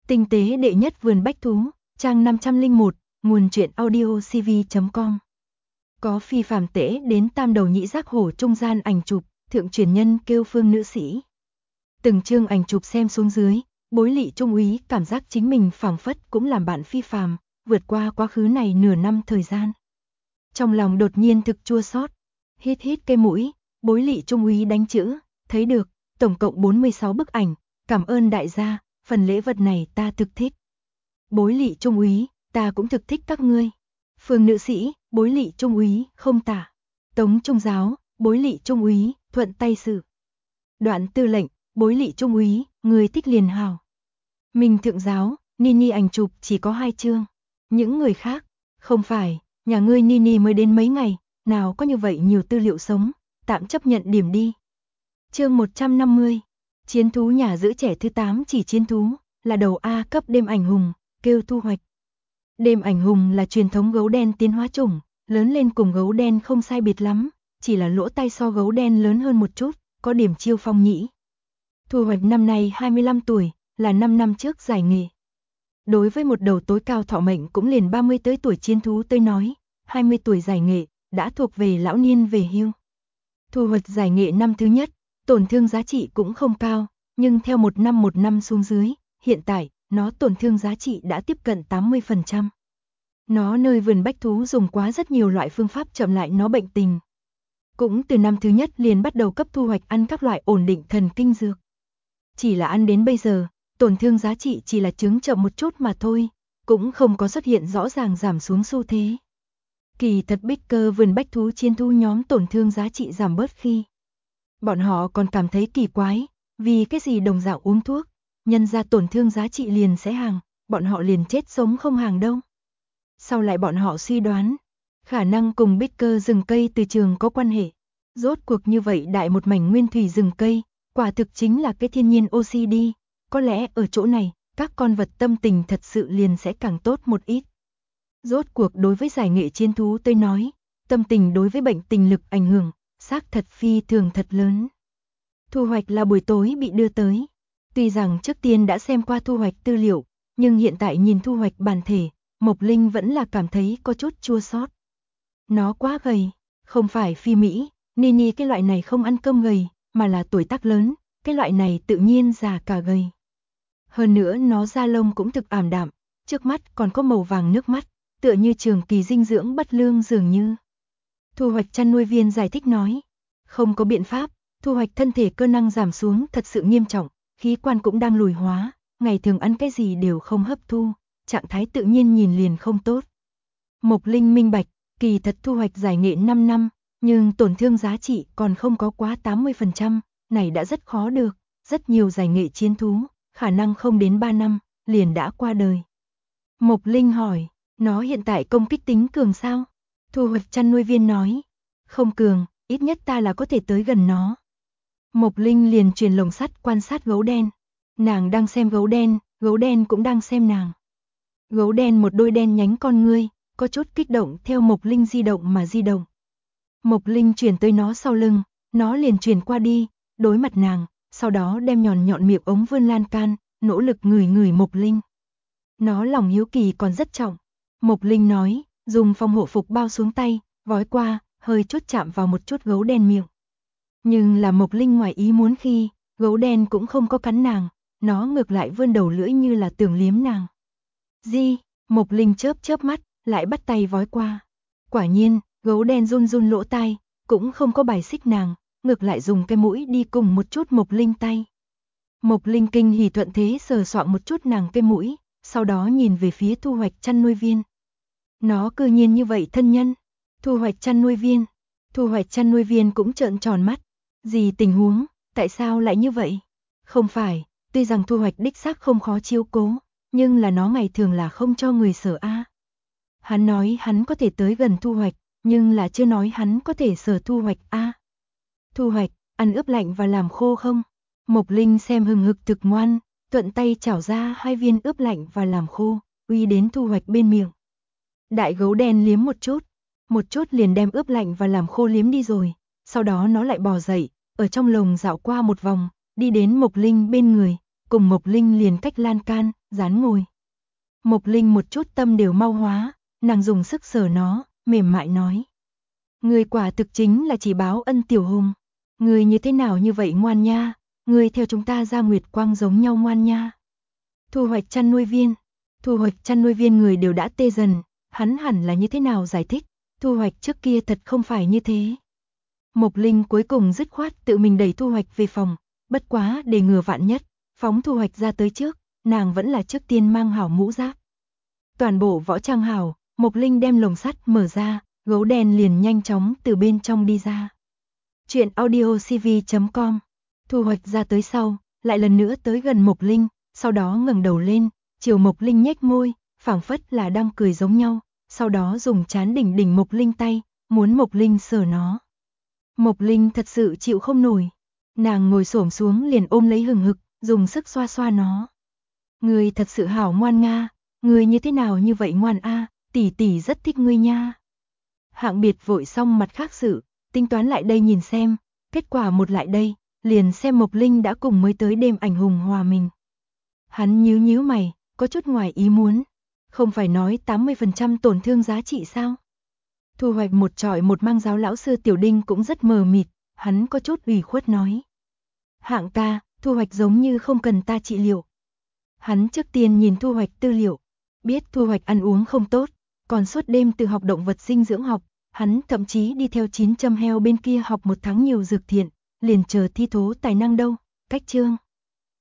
Tinh tế đệ nhất vườn bách thú, trang 501, nguồn truyện audio cv.com. Có phi phàm tễ đến tam đầu nhị giác hổ trung gian ảnh chụp, thượng truyền nhân kêu Phương nữ sĩ. Từng chương ảnh chụp xem xuống dưới, Bối Lị trung úy cảm giác chính mình phảng phất cũng làm bạn phi phàm, vượt qua quá khứ này nửa năm thời gian. Trong lòng đột nhiên thực chua xót, hít cái mũi, Bối Lị trung úy đánh chữ, thấy được, tổng cộng 46 bức ảnh, cảm ơn đại gia, phần lễ vật này ta thực thích. Bối Lị trung úy, ta cũng thực thích các ngươi. Phương nữ sĩ, Bối Lị trung úy, không tả. Tống trung giáo, Bối Lị trung úy, thuận tay xử. Đoạn tư lệnh, Bối Lị trung úy, người thích liền hào. Minh thượng giáo, Nini ảnh chụp chỉ có 2 chương. Những người khác, không phải, nhà ngươi Nini mới đến mấy ngày, nào có như vậy nhiều tư liệu sống, tạm chấp nhận điểm đi. Chương 150, chiến thú nhà giữ trẻ thứ 8 chỉ chiến thú, là đầu A cấp đêm ảnh hùng, kêu Thu Hoạch. Đêm ảnh hùng là truyền thống gấu đen tiến hóa chủng, lớn lên cùng gấu đen không sai biệt lắm, chỉ là lỗ tai so gấu đen lớn hơn một chút, có điểm chiêu phong nhĩ. Thu Hoạch năm nay 25 tuổi, là 5 năm trước giải nghệ. Đối với một đầu tối cao thọ mệnh cũng liền 30 tới tuổi chiến thú tới nói, 20 tuổi giải nghệ, đã thuộc về lão niên về hưu. Thu Hoạch giải nghệ năm thứ nhất, tổn thương giá trị cũng không cao, nhưng theo một năm xuống dưới, hiện tại, nó tổn thương giá trị đã tiếp cận 80%. Nó nơi vườn bách thú dùng quá rất nhiều loại phương pháp chậm lại nó bệnh tình. Cũng từ năm thứ nhất liền bắt đầu cấp Thu Hoạch ăn các loại ổn định thần kinh dược. Chỉ là ăn đến bây giờ, tổn thương giá trị chỉ là chứng chậm một chút mà thôi, cũng không có xuất hiện rõ ràng giảm xuống xu thế. Kỳ thật bích cơ vườn bách thú chiến thú nhóm tổn thương giá trị giảm bớt khi. Bọn họ còn cảm thấy kỳ quái, vì cái gì đồng dạng uống thuốc, nhân ra tổn thương giá trị liền sẽ hàng, bọn họ liền chết sống không hàng đâu. Sau lại bọn họ suy đoán, khả năng cùng bích cơ rừng cây từ trường có quan hệ. Rốt cuộc như vậy đại một mảnh nguyên thủy rừng cây, quả thực chính là cái thiên nhiên oxy đi, có lẽ ở chỗ này, các con vật tâm tình thật sự liền sẽ càng tốt một ít. Rốt cuộc đối với giải nghệ chiến thú tôi nói, tâm tình đối với bệnh tình lực ảnh hưởng, xác thật phi thường thật lớn. Thu Hoạch là buổi tối bị đưa tới. Tuy rằng trước tiên đã xem qua Thu Hoạch tư liệu, nhưng hiện tại nhìn Thu Hoạch bản thể, Mộc Linh vẫn là cảm thấy có chút chua xót. Nó quá gầy, không phải phi Mỹ, Nini cái loại này không ăn cơm gầy, mà là tuổi tác lớn, cái loại này tự nhiên già cả gầy. Hơn nữa nó da lông cũng thực ảm đạm, trước mắt còn có màu vàng nước mắt, tựa như trường kỳ dinh dưỡng bất lương dường như. Thu Hoạch chăn nuôi viên giải thích nói, không có biện pháp, Thu Hoạch thân thể cơ năng giảm xuống thật sự nghiêm trọng, khí quan cũng đang lùi hóa, ngày thường ăn cái gì đều không hấp thu, trạng thái tự nhiên nhìn liền không tốt. Mộc Linh minh bạch, kỳ thật Thu Hoạch giải nghệ 5 năm, nhưng tổn thương giá trị còn không có quá 80%, này đã rất khó được, rất nhiều giải nghệ chiến thú, khả năng không đến 3 năm, liền đã qua đời. Mộc Linh hỏi, nó hiện tại công kích tính cường sao? Thu Hoạch chăn nuôi viên nói, không cường, ít nhất ta là có thể tới gần nó. Mộc Linh liền truyền lồng sắt quan sát gấu đen. Nàng đang xem gấu đen cũng đang xem nàng. Gấu đen một đôi đen nhánh con ngươi, có chút kích động theo Mộc Linh di động mà di động. Mộc Linh chuyển tới nó sau lưng, nó liền chuyển qua đi, đối mặt nàng, sau đó đem nhọn miệng ống vươn lan can, nỗ lực ngửi Mộc Linh. Nó lòng hiếu kỳ còn rất trọng. Mộc Linh nói, dùng phòng hộ phục bao xuống tay, vói qua, hơi chút chạm vào một chút gấu đen miệng. Nhưng là Mộc Linh ngoài ý muốn khi, gấu đen cũng không có cắn nàng, nó ngược lại vươn đầu lưỡi như là tưởng liếm nàng. Di, Mộc Linh chớp mắt, lại bắt tay vói qua. Quả nhiên, gấu đen run lỗ tai, cũng không có bài xích nàng, ngược lại dùng cái mũi đi cùng một chút Mộc Linh tay. Mộc Linh kinh hỉ thuận thế sờ soạng một chút nàng cái mũi, sau đó nhìn về phía Thu Hoạch chăn nuôi viên. Nó cư nhiên như vậy thân nhân. Thu Hoạch chăn nuôi viên cũng trợn tròn mắt. Gì tình huống, tại sao lại như vậy? Không phải, tuy rằng Thu Hoạch đích xác không khó chiếu cố, nhưng là nó ngày thường là không cho người sờ a. Hắn nói hắn có thể tới gần Thu Hoạch, nhưng là chưa nói hắn có thể sờ Thu Hoạch a. Thu Hoạch, ăn ướp lạnh và làm khô không? Mộc Linh xem hừng hực thực ngoan, thuận tay chảo ra 2 viên ướp lạnh và làm khô, uy đến Thu Hoạch bên miệng. Đại gấu đen liếm một chút liền đem ướp lạnh và làm khô liếm đi rồi, sau đó nó lại bò dậy, ở trong lồng dạo qua một vòng, đi đến Mộc Linh bên người, cùng Mộc Linh liền cách lan can, dán ngồi. Mộc Linh một chút tâm đều mau hóa, nàng dùng sức sờ nó, mềm mại nói. Ngươi quả thực chính là chỉ báo ân tiểu hùng. Ngươi như thế nào như vậy ngoan nha, ngươi theo chúng ta ra Nguyệt Quang giống nhau ngoan nha. Thu hoạch chăn nuôi viên. Thu hoạch chăn nuôi viên người đều đã tê dần, hắn hẳn là như thế nào giải thích, Thu hoạch trước kia thật không phải như thế. Mộc Linh cuối cùng dứt khoát tự mình đẩy Thu hoạch về phòng, bất quá để ngừa vạn nhất, phóng Thu hoạch ra tới trước, nàng vẫn là trước tiên mang hảo mũ giáp. Toàn bộ võ trang hảo, Mộc Linh đem lồng sắt mở ra, gấu đen liền nhanh chóng từ bên trong đi ra. Chuyện audiocv.com. Thu hoạch ra tới sau, lại lần nữa tới gần Mộc Linh, sau đó ngẩng đầu lên, chiều Mộc Linh nhếch môi, phảng phất là đang cười giống nhau, sau đó dùng trán đỉnh đỉnh Mộc Linh tay, muốn Mộc Linh sờ nó. Mộc Linh thật sự chịu không nổi, nàng ngồi xổm xuống liền ôm lấy hừng hực, dùng sức xoa xoa nó. Ngươi thật sự hảo ngoan nga, ngươi như thế nào như vậy ngoan a, tỷ tỷ rất thích ngươi nha. Hạng Biệt vội xong mặt khác sự, tính toán lại đây nhìn xem, kết quả một lại đây, liền xem Mộc Linh đã cùng mới tới đêm ảnh hùng hòa mình. Hắn nhíu nhíu mày, có chút ngoài ý muốn, không phải nói 80% tổn thương giá trị sao? Thu hoạch một trọi một mang giáo lão sư Tiểu Đinh cũng rất mờ mịt, hắn có chút ủy khuất nói. Hạng ca, Thu hoạch giống như không cần ta trị liệu. Hắn trước tiên nhìn Thu hoạch tư liệu, biết Thu hoạch ăn uống không tốt, còn suốt đêm tự học động vật dinh dưỡng học, hắn thậm chí đi theo 900 heo bên kia học 1 tháng nhiều dược thiện, liền chờ thi thố tài năng đâu, cách chương.